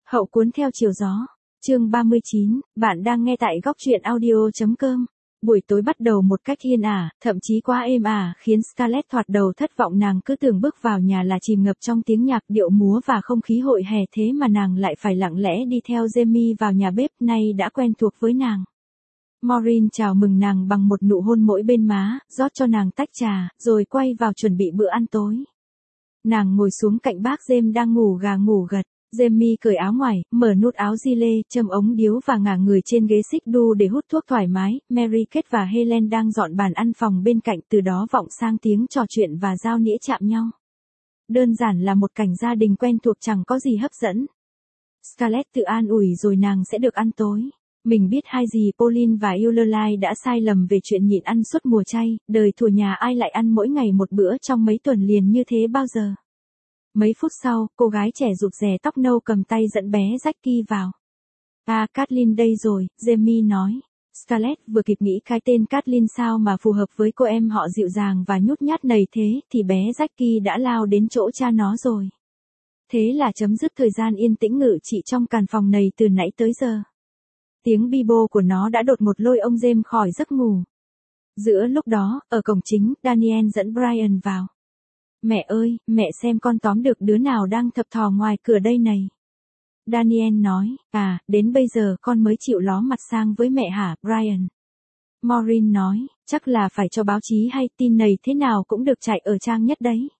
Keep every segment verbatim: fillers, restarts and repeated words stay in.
Hậu cuốn theo chiều gió. Chương ba mươi chín, bạn đang nghe tại góc truyện audio.com. Buổi tối bắt đầu một cách yên ả, thậm chí quá êm ả, khiến Scarlett thoạt đầu thất vọng. Nàng cứ tưởng bước vào nhà là chìm ngập trong tiếng nhạc, điệu múa và không khí hội hè, thế mà nàng lại phải lặng lẽ đi theo Jamie vào nhà bếp, nay đã quen thuộc với nàng. Maureen chào mừng nàng bằng một nụ hôn mỗi bên má, rót cho nàng tách trà, rồi quay vào chuẩn bị bữa ăn tối. Nàng ngồi xuống cạnh bác James đang ngủ gà ngủ gật. Jamie cởi áo ngoài, mở nút áo gilet, châm ống điếu và ngả người trên ghế xích đu để hút thuốc thoải mái. Mary Kate và Helen đang dọn bàn ăn phòng bên cạnh, từ đó vọng sang tiếng trò chuyện và dao nĩa chạm nhau. Đơn giản là một cảnh gia đình quen thuộc, chẳng có gì hấp dẫn. Scarlett tự an ủi rồi nàng sẽ được ăn tối. Mình biết hai dì Pauline và Eulalie đã sai lầm về chuyện nhịn ăn suốt mùa chay, đời thủa nhà ai lại ăn mỗi ngày một bữa trong mấy tuần liền như thế bao giờ. Mấy phút sau, cô gái trẻ rụt rè tóc nâu cầm tay dẫn bé Jackie vào. À, Kathleen đây rồi, Jamie nói. Scarlett vừa kịp nghĩ cái tên Kathleen sao mà phù hợp với cô em họ dịu dàng và nhút nhát này thế, thì bé Jackie đã lao đến chỗ cha nó rồi. Thế là chấm dứt thời gian yên tĩnh ngự trị trong căn phòng này từ nãy tới giờ. Tiếng bi bô của nó đã đột ngột lôi ông James khỏi giấc ngủ. Giữa lúc đó, ở cổng chính, Daniel dẫn Brian vào. Mẹ ơi, mẹ xem con tóm được đứa nào đang thập thò ngoài cửa đây này. Daniel nói, à, đến bây giờ con mới chịu ló mặt sang với mẹ hả, Brian? Maureen nói, chắc là phải cho báo chí hay, tin này thế nào cũng được chạy ở trang nhất đấy.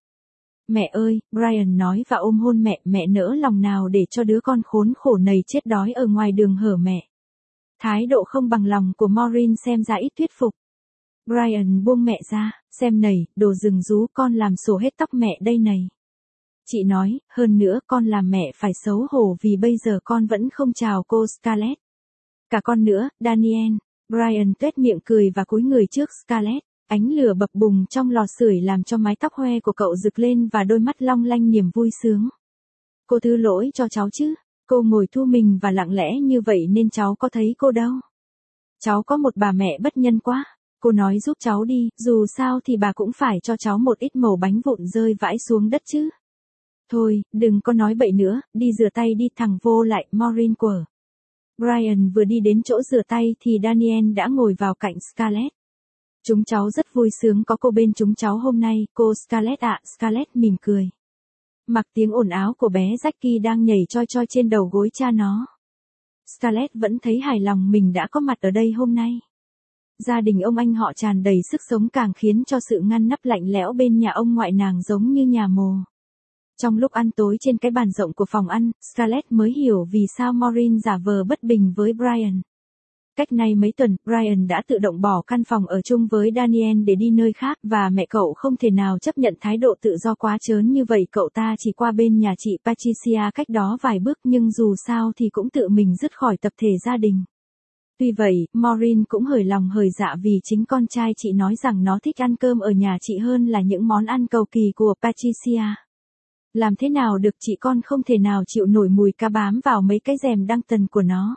Mẹ ơi, Brian nói và ôm hôn mẹ, mẹ nỡ lòng nào để cho đứa con khốn khổ này chết đói ở ngoài đường hở mẹ. Thái độ không bằng lòng của Maureen xem ra ít thuyết phục. Brian buông mẹ ra, xem này, đồ rừng rú, con làm sổ hết tóc mẹ đây này. Chị nói, hơn nữa con làm mẹ phải xấu hổ vì bây giờ con vẫn không chào cô Scarlett. Cả con nữa, Daniel. Brian tuét miệng cười và cúi người trước Scarlett. Ánh lửa bập bùng trong lò sưởi làm cho mái tóc hoe của cậu rực lên và đôi mắt long lanh niềm vui sướng. Cô thứ lỗi cho cháu chứ. Cô ngồi thu mình và lặng lẽ như vậy nên cháu có thấy cô đâu. Cháu có một bà mẹ bất nhân quá. Cô nói giúp cháu đi, dù sao thì bà cũng phải cho cháu một ít mẩu bánh vụn rơi vãi xuống đất chứ. Thôi, đừng có nói bậy nữa, đi rửa tay đi, thẳng vô lại, Maureen quở. Brian vừa đi đến chỗ rửa tay thì Daniel đã ngồi vào cạnh Scarlett. Chúng cháu rất vui sướng có cô bên chúng cháu hôm nay, cô Scarlett ạ. Scarlett mỉm cười. Mặc tiếng ồn áo của bé Jackie đang nhảy choi choi trên đầu gối cha nó. Scarlett vẫn thấy hài lòng mình đã có mặt ở đây hôm nay. Gia đình ông anh họ tràn đầy sức sống, càng khiến cho sự ngăn nắp lạnh lẽo bên nhà ông ngoại nàng giống như nhà mồ. Trong lúc ăn tối trên cái bàn rộng của phòng ăn, Scarlett mới hiểu vì sao Maureen giả vờ bất bình với Brian. Cách nay mấy tuần, Brian đã tự động bỏ căn phòng ở chung với Daniel để đi nơi khác, và mẹ cậu không thể nào chấp nhận thái độ tự do quá trớn như vậy. Cậu ta chỉ qua bên nhà chị Patricia cách đó vài bước, nhưng dù sao thì cũng tự mình dứt khỏi tập thể gia đình. Tuy vậy, Maureen cũng hởi lòng hởi dạ vì chính con trai chị nói rằng nó thích ăn cơm ở nhà chị hơn là những món ăn cầu kỳ của Patricia. Làm thế nào được, chị con không thể nào chịu nổi mùi cá bám vào mấy cái rèm đăng tần của nó.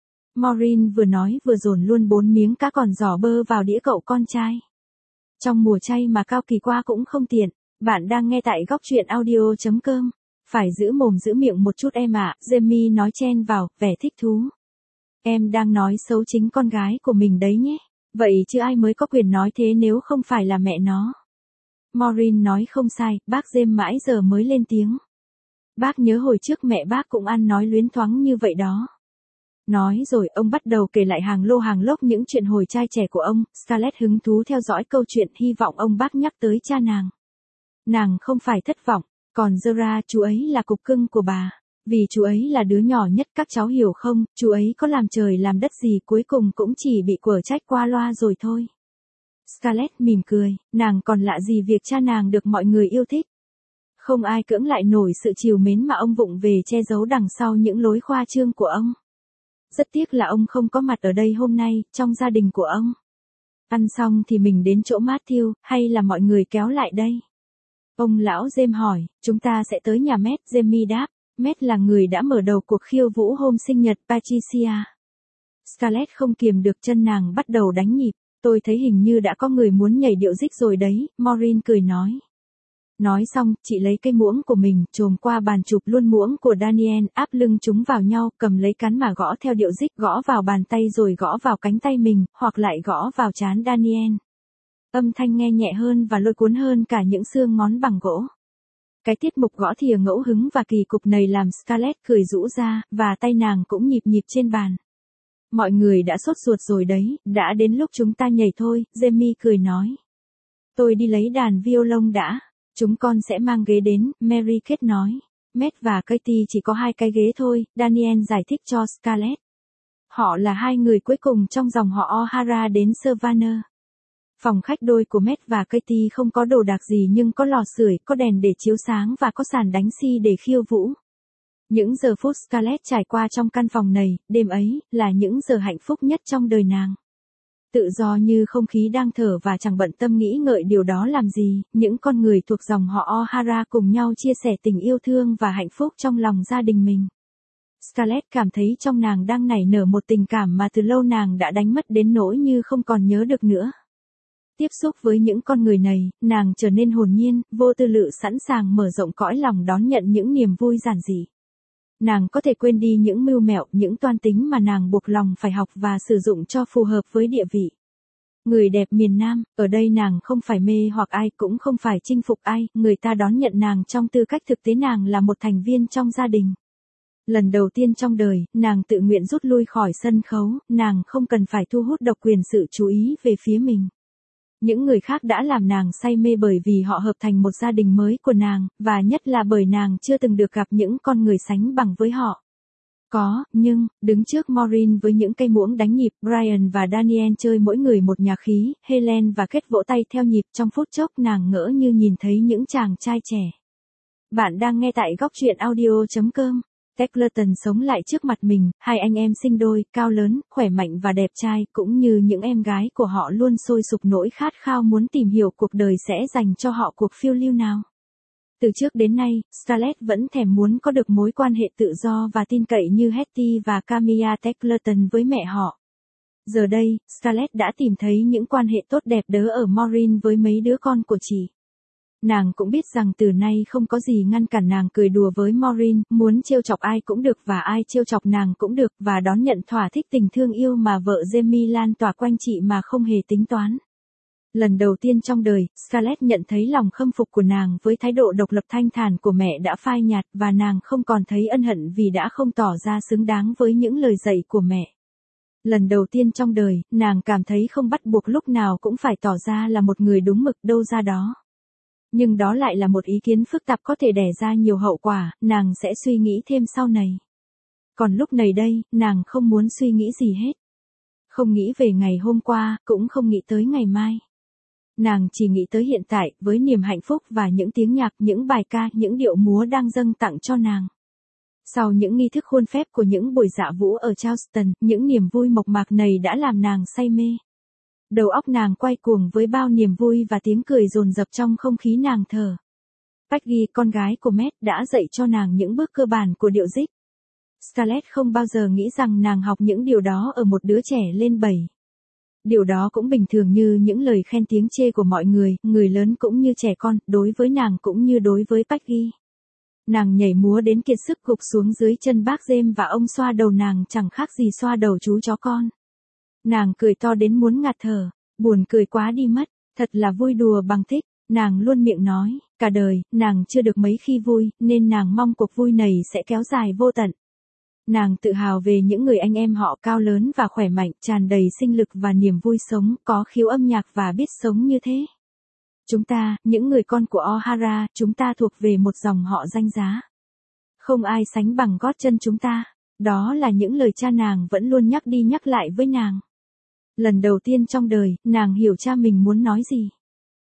Maureen vừa nói vừa dồn luôn bốn miếng cá còn giỏ bơ vào đĩa cậu con trai. Trong mùa chay mà cao kỳ qua cũng không tiện. Bạn đang nghe tại góc truyện audio.com. Phải giữ mồm giữ miệng một chút em ạ, Jamie nói chen vào, vẻ thích thú. Em đang nói xấu chính con gái của mình đấy nhé. Vậy chứ ai mới có quyền nói thế nếu không phải là mẹ nó. Maureen nói không sai, bác James mãi giờ mới lên tiếng. Bác nhớ hồi trước mẹ bác cũng ăn nói luyến thoáng như vậy đó. Nói rồi ông bắt đầu kể lại hàng lô hàng lốc những chuyện hồi trai trẻ của ông. Scarlett hứng thú theo dõi câu chuyện, hy vọng ông bác nhắc tới cha nàng. Nàng không phải thất vọng, còn Zora, chú ấy là cục cưng của bà. Vì chú ấy là đứa nhỏ nhất, các cháu hiểu không, chú ấy có làm trời làm đất gì cuối cùng cũng chỉ bị quở trách qua loa rồi thôi. Scarlett mỉm cười, nàng còn lạ gì việc cha nàng được mọi người yêu thích. Không ai cưỡng lại nổi sự trìu mến mà ông vụng về che giấu đằng sau những lối khoa trương của ông. Rất tiếc là ông không có mặt ở đây hôm nay, trong gia đình của ông. Ăn xong thì mình đến chỗ Matthew, hay là mọi người kéo lại đây? Ông lão James hỏi, chúng ta sẽ tới nhà Matt, Jamie đáp. Matt là người đã mở đầu cuộc khiêu vũ hôm sinh nhật Patricia. Scarlett không kiềm được, chân nàng bắt đầu đánh nhịp. Tôi thấy hình như đã có người muốn nhảy điệu dích rồi đấy, Maureen cười nói. Nói xong, chị lấy cây muỗng của mình, chồm qua bàn chụp luôn muỗng của Daniel, áp lưng chúng vào nhau, cầm lấy cán mà gõ theo điệu dích, gõ vào bàn tay rồi gõ vào cánh tay mình, hoặc lại gõ vào trán Daniel. Âm thanh nghe nhẹ hơn và lôi cuốn hơn cả những xương ngón bằng gỗ. Cái tiết mục gõ thìa ngẫu hứng và kỳ cục này làm Scarlett cười rũ ra, và tay nàng cũng nhịp nhịp trên bàn. Mọi người đã sốt ruột rồi đấy, đã đến lúc chúng ta nhảy thôi, Jamie cười nói. Tôi đi lấy đàn violon đã. Chúng con sẽ mang ghế đến, Mary Kate nói. Matt và Katie chỉ có hai cái ghế thôi, Daniel giải thích cho Scarlett. Họ là hai người cuối cùng trong dòng họ O'Hara đến Savannah. Phòng khách đôi của Matt và Katie không có đồ đạc gì nhưng có lò sưởi, có đèn để chiếu sáng và có sàn đánh xi để khiêu vũ. Những giờ phút Scarlett trải qua trong căn phòng này, đêm ấy, là những giờ hạnh phúc nhất trong đời nàng. Tự do như không khí đang thở và chẳng bận tâm nghĩ ngợi điều đó làm gì, những con người thuộc dòng họ O'Hara cùng nhau chia sẻ tình yêu thương và hạnh phúc trong lòng gia đình mình. Scarlett cảm thấy trong nàng đang nảy nở một tình cảm mà từ lâu nàng đã đánh mất đến nỗi như không còn nhớ được nữa. Tiếp xúc với những con người này, nàng trở nên hồn nhiên, vô tư lự sẵn sàng mở rộng cõi lòng đón nhận những niềm vui giản dị. Nàng có thể quên đi những mưu mẹo, những toan tính mà nàng buộc lòng phải học và sử dụng cho phù hợp với địa vị. Người đẹp miền Nam, ở đây nàng không phải mê hoặc ai cũng không phải chinh phục ai, người ta đón nhận nàng trong tư cách thực tế nàng là một thành viên trong gia đình. Lần đầu tiên trong đời, nàng tự nguyện rút lui khỏi sân khấu, nàng không cần phải thu hút độc quyền sự chú ý về phía mình. Những người khác đã làm nàng say mê bởi vì họ hợp thành một gia đình mới của nàng, và nhất là bởi nàng chưa từng được gặp những con người sánh bằng với họ. Có, nhưng, đứng trước Maureen với những cây muỗng đánh nhịp, Brian và Daniel chơi mỗi người một nhạc khí, Helen và Kate vỗ tay theo nhịp trong phút chốc nàng ngỡ như nhìn thấy những chàng trai trẻ. Bạn đang nghe tại góc truyện audio chấm com. Tackleton sống lại trước mặt mình, hai anh em sinh đôi, cao lớn, khỏe mạnh và đẹp trai, cũng như những em gái của họ luôn sôi sục nỗi khát khao muốn tìm hiểu cuộc đời sẽ dành cho họ cuộc phiêu lưu nào. Từ trước đến nay, Scarlett vẫn thèm muốn có được mối quan hệ tự do và tin cậy như Hetty và Camilla Tackleton với mẹ họ. Giờ đây, Scarlett đã tìm thấy những quan hệ tốt đẹp đớ ở Maureen với mấy đứa con của chị. Nàng cũng biết rằng từ nay không có gì ngăn cản nàng cười đùa với Maureen, muốn trêu chọc ai cũng được và ai trêu chọc nàng cũng được, và đón nhận thỏa thích tình thương yêu mà vợ Jamie lan tỏa quanh chị mà không hề tính toán. Lần đầu tiên trong đời, Scarlett nhận thấy lòng khâm phục của nàng với thái độ độc lập thanh thản của mẹ đã phai nhạt, và nàng không còn thấy ân hận vì đã không tỏ ra xứng đáng với những lời dạy của mẹ. Lần đầu tiên trong đời, nàng cảm thấy không bắt buộc lúc nào cũng phải tỏ ra là một người đúng mực đâu ra đó. Nhưng đó lại là một ý kiến phức tạp có thể đẻ ra nhiều hậu quả, nàng sẽ suy nghĩ thêm sau này. Còn lúc này đây, nàng không muốn suy nghĩ gì hết. Không nghĩ về ngày hôm qua, cũng không nghĩ tới ngày mai. Nàng chỉ nghĩ tới hiện tại, với niềm hạnh phúc và những tiếng nhạc, những bài ca, những điệu múa đang dâng tặng cho nàng. Sau những nghi thức khuôn phép của những buổi dạ vũ ở Charleston, những niềm vui mộc mạc này đã làm nàng say mê. Đầu óc nàng quay cuồng với bao niềm vui và tiếng cười dồn dập trong không khí nàng thở. Peggy, con gái của Matt, đã dạy cho nàng những bước cơ bản của điệu dích. Scarlett không bao giờ nghĩ rằng nàng học những điều đó ở một đứa trẻ lên bảy. Điều đó cũng bình thường như những lời khen tiếng chê của mọi người, người lớn cũng như trẻ con, đối với nàng cũng như đối với Peggy. Nàng nhảy múa đến kiệt sức gục xuống dưới chân bác James và ông xoa đầu nàng chẳng khác gì xoa đầu chú chó con. Nàng cười to đến muốn ngạt thở, buồn cười quá đi mất, thật là vui đùa bằng thích, nàng luôn miệng nói, cả đời, nàng chưa được mấy khi vui, nên nàng mong cuộc vui này sẽ kéo dài vô tận. Nàng tự hào về những người anh em họ cao lớn và khỏe mạnh, tràn đầy sinh lực và niềm vui sống, có khiếu âm nhạc và biết sống như thế. Chúng ta, những người con của O'Hara, chúng ta thuộc về một dòng họ danh giá. Không ai sánh bằng gót chân chúng ta. Đó là những lời cha nàng vẫn luôn nhắc đi nhắc lại với nàng. Lần đầu tiên trong đời, nàng hiểu cha mình muốn nói gì.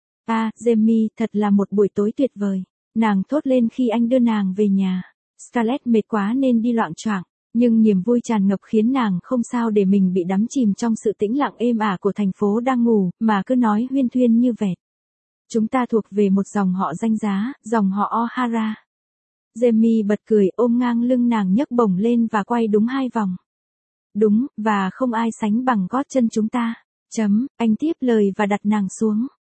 À, Jamie, thật là một buổi tối tuyệt vời. Nàng thốt lên khi anh đưa nàng về nhà. Scarlett mệt quá nên đi loạng choạng, nhưng niềm vui tràn ngập khiến nàng không sao để mình bị đắm chìm trong sự tĩnh lặng êm ả của thành phố đang ngủ, mà cứ nói huyên thuyên như vẹt. Chúng ta thuộc về một dòng họ danh giá, dòng họ O'Hara. Jamie bật cười ôm ngang lưng nàng nhấc bổng lên và quay đúng hai vòng. Đúng, và không ai sánh bằng gót chân chúng ta. Chấm, anh tiếp lời và đặt nàng xuống.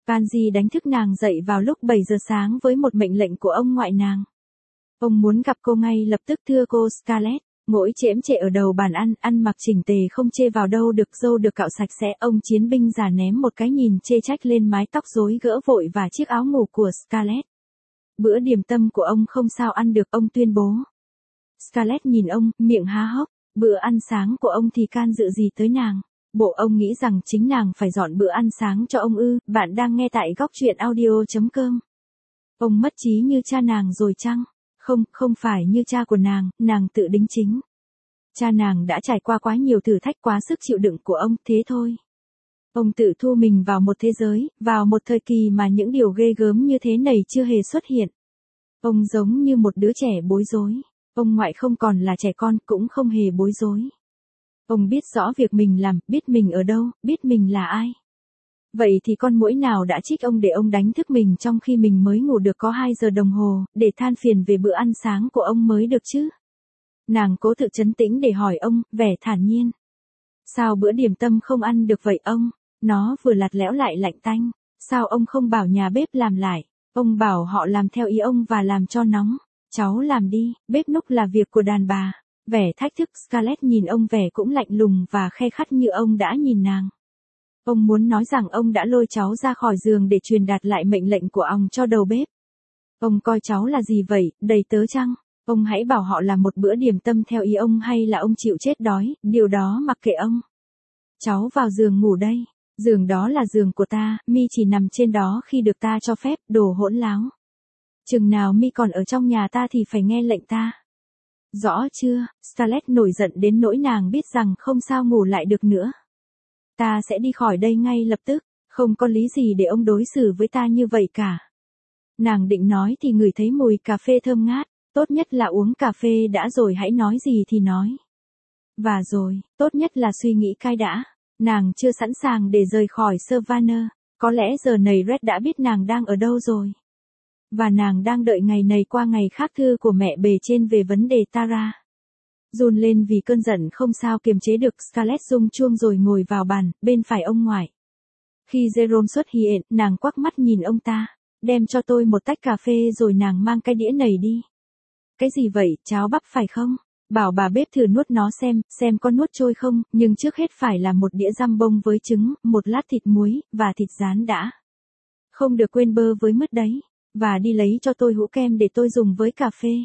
Pansy đánh thức nàng dậy vào lúc bảy giờ sáng với một mệnh lệnh của ông ngoại nàng. Ông muốn gặp cô ngay lập tức thưa cô Scarlett. Mỗi chễm chệ ở đầu bàn ăn, ăn mặc chỉnh tề không chê vào đâu được, râu được cạo sạch sẽ. Ông chiến binh già ném một cái nhìn chê trách lên mái tóc rối gỡ vội và chiếc áo ngủ của Scarlett. Bữa điểm tâm của ông không sao ăn được, ông tuyên bố. Scarlett nhìn ông, miệng há hốc. Bữa ăn sáng của ông thì can dự gì tới nàng? Bộ ông nghĩ rằng chính nàng phải dọn bữa ăn sáng cho ông ư? Bạn đang nghe tại góc truyện audio chấm com. Ông mất trí như cha nàng rồi chăng? Không, không phải như cha của nàng, nàng tự đính chính. Cha nàng đã trải qua quá nhiều thử thách quá sức chịu đựng của ông, thế thôi. Ông tự thu mình vào một thế giới, vào một thời kỳ mà những điều ghê gớm như thế này chưa hề xuất hiện. Ông giống như một đứa trẻ bối rối. Ông ngoại không còn là trẻ con, cũng không hề bối rối. Ông biết rõ việc mình làm, biết mình ở đâu, biết mình là ai. Vậy thì con muỗi nào đã trích ông để ông đánh thức mình trong khi mình mới ngủ được có hai giờ đồng hồ, để than phiền về bữa ăn sáng của ông mới được chứ? Nàng cố tự trấn tĩnh để hỏi ông, vẻ thản nhiên. Sao bữa điểm tâm không ăn được vậy ông? Nó vừa lạt lẽo lại lạnh tanh. Sao ông không bảo nhà bếp làm lại? Ông bảo họ làm theo ý ông và làm cho nóng. Cháu làm đi, bếp núc là việc của đàn bà. Vẻ thách thức. Scarlett nhìn ông vẻ cũng lạnh lùng và khe khắt như ông đã nhìn nàng. Ông muốn nói rằng ông đã lôi cháu ra khỏi giường để truyền đạt lại mệnh lệnh của ông cho đầu bếp. Ông coi cháu là gì vậy, đầy tớ chăng? Ông hãy bảo họ làm một bữa điểm tâm theo ý ông hay là ông chịu chết đói, điều đó mặc kệ ông. Cháu vào giường ngủ đây. Giường đó là giường của ta, mi chỉ nằm trên đó khi được ta cho phép, đồ hỗn láo. Chừng nào mi còn ở trong nhà ta thì phải nghe lệnh ta. Rõ chưa? Scarlett nổi giận đến nỗi nàng biết rằng không sao ngủ lại được nữa. Ta sẽ đi khỏi đây ngay lập tức, không có lý gì để ông đối xử với ta như vậy cả. Nàng định nói thì ngửi thấy mùi cà phê thơm ngát, tốt nhất là uống cà phê đã rồi hãy nói gì thì nói. Và rồi, tốt nhất là suy nghĩ cai đã. Nàng chưa sẵn sàng để rời khỏi Savannah, có lẽ giờ này Red đã biết nàng đang ở đâu rồi. Và nàng đang đợi ngày này qua ngày khác thư của mẹ bề trên về vấn đề Tara. Run lên vì cơn giận không sao kiềm chế được, Scarlett rung chuông rồi ngồi vào bàn, bên phải ông ngoại. Khi Jerome xuất hiện, nàng quắc mắt nhìn ông ta. Đem cho tôi một tách cà phê rồi nàng mang cái đĩa này đi. Cái gì vậy, cháo bắp phải không? Bảo bà bếp thử nuốt nó xem, xem có nuốt trôi không, nhưng trước hết phải là một đĩa răm bông với trứng, một lát thịt muối, và thịt rán đã. Không được quên bơ với mứt đấy. Và đi lấy cho tôi hũ kem để tôi dùng với cà phê.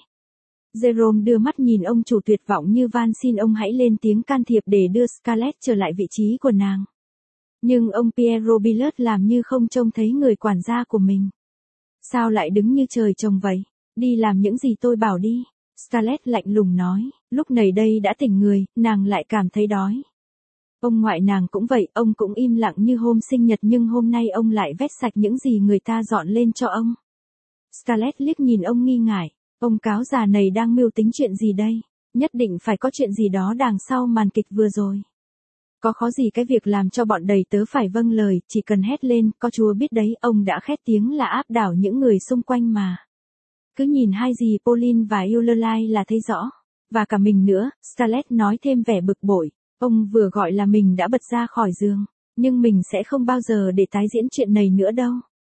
Jerome đưa mắt nhìn ông chủ tuyệt vọng như van xin ông hãy lên tiếng can thiệp để đưa Scarlett trở lại vị trí của nàng. Nhưng ông Piero Billet làm như không trông thấy người quản gia của mình. Sao lại đứng như trời trồng vậy? Đi làm những gì tôi bảo đi. Scarlett lạnh lùng nói, lúc này đây đã tỉnh người, nàng lại cảm thấy đói. Ông ngoại nàng cũng vậy, ông cũng im lặng như hôm sinh nhật nhưng hôm nay ông lại vét sạch những gì người ta dọn lên cho ông. Scarlett liếc nhìn ông nghi ngại, ông cáo già này đang mưu tính chuyện gì đây? Nhất định phải có chuyện gì đó đằng sau màn kịch vừa rồi. Có khó gì cái việc làm cho bọn đầy tớ phải vâng lời, chỉ cần hét lên, có Chúa biết đấy, ông đã khét tiếng là áp đảo những người xung quanh mà. Cứ nhìn hai dì Pauline và Eulalie là thấy rõ. Và cả mình nữa, Scarlett nói thêm vẻ bực bội. Ông vừa gọi là mình đã bật ra khỏi giường, nhưng mình sẽ không bao giờ để tái diễn chuyện này nữa đâu.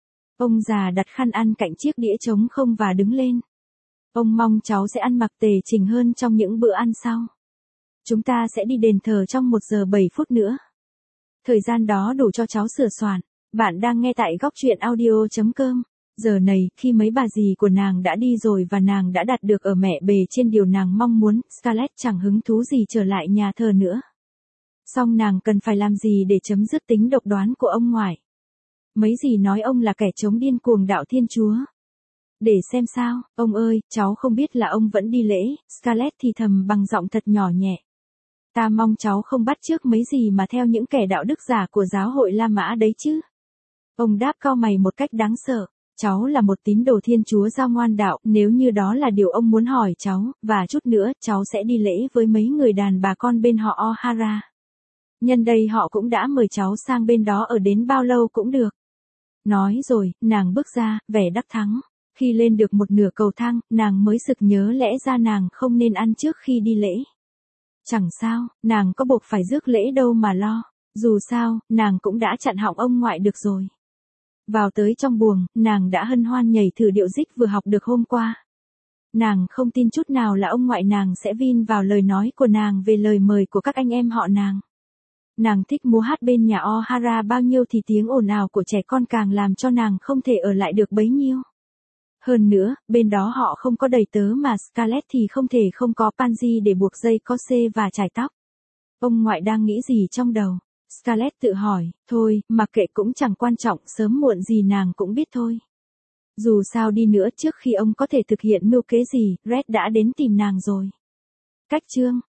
Ông già đặt khăn ăn cạnh chiếc đĩa trống không và đứng lên. Ông mong cháu sẽ ăn mặc tề chỉnh hơn trong những bữa ăn sau. Chúng ta sẽ đi đền thờ trong một giờ bảy phút nữa. Thời gian đó đủ cho cháu sửa soạn. Bạn đang nghe tại góc truyện audio chấm com. Giờ này, khi mấy bà dì của nàng đã đi rồi và nàng đã đạt được ở mẹ bề trên điều nàng mong muốn, Scarlett chẳng hứng thú gì trở lại nhà thờ nữa. Song nàng cần phải làm gì để chấm dứt tính độc đoán của ông ngoại. Mấy dì nói ông là kẻ chống điên cuồng đạo Thiên Chúa. Để xem sao, ông ơi, cháu không biết là ông vẫn đi lễ, Scarlett thì thầm bằng giọng thật nhỏ nhẹ. Ta mong cháu không bắt chước mấy gì mà theo những kẻ đạo đức giả của giáo hội La Mã đấy chứ. Ông đáp cau mày một cách đáng sợ. Cháu là một tín đồ Thiên Chúa giao ngoan đạo, nếu như đó là điều ông muốn hỏi cháu, và chút nữa, cháu sẽ đi lễ với mấy người đàn bà con bên họ O'Hara. Nhân đây họ cũng đã mời cháu sang bên đó ở đến bao lâu cũng được. Nói rồi, nàng bước ra, vẻ đắc thắng. Khi lên được một nửa cầu thang, nàng mới sực nhớ lẽ ra nàng không nên ăn trước khi đi lễ. Chẳng sao, nàng có buộc phải rước lễ đâu mà lo. Dù sao, nàng cũng đã chặn họng ông ngoại được rồi. Vào tới trong buồng, nàng đã hân hoan nhảy thử điệu dích vừa học được hôm qua. Nàng không tin chút nào là ông ngoại nàng sẽ vin vào lời nói của nàng về lời mời của các anh em họ nàng. Nàng thích múa hát bên nhà O'Hara bao nhiêu thì tiếng ồn ào của trẻ con càng làm cho nàng không thể ở lại được bấy nhiêu. Hơn nữa, bên đó họ không có đầy tớ mà Scarlett thì không thể không có Pansy để buộc dây corset và chải tóc. Ông ngoại đang nghĩ gì trong đầu? Scarlett tự hỏi, thôi, mặc kệ cũng chẳng quan trọng, sớm muộn gì nàng cũng biết thôi. Dù sao đi nữa trước khi ông có thể thực hiện mưu kế gì, Red đã đến tìm nàng rồi. Cách chương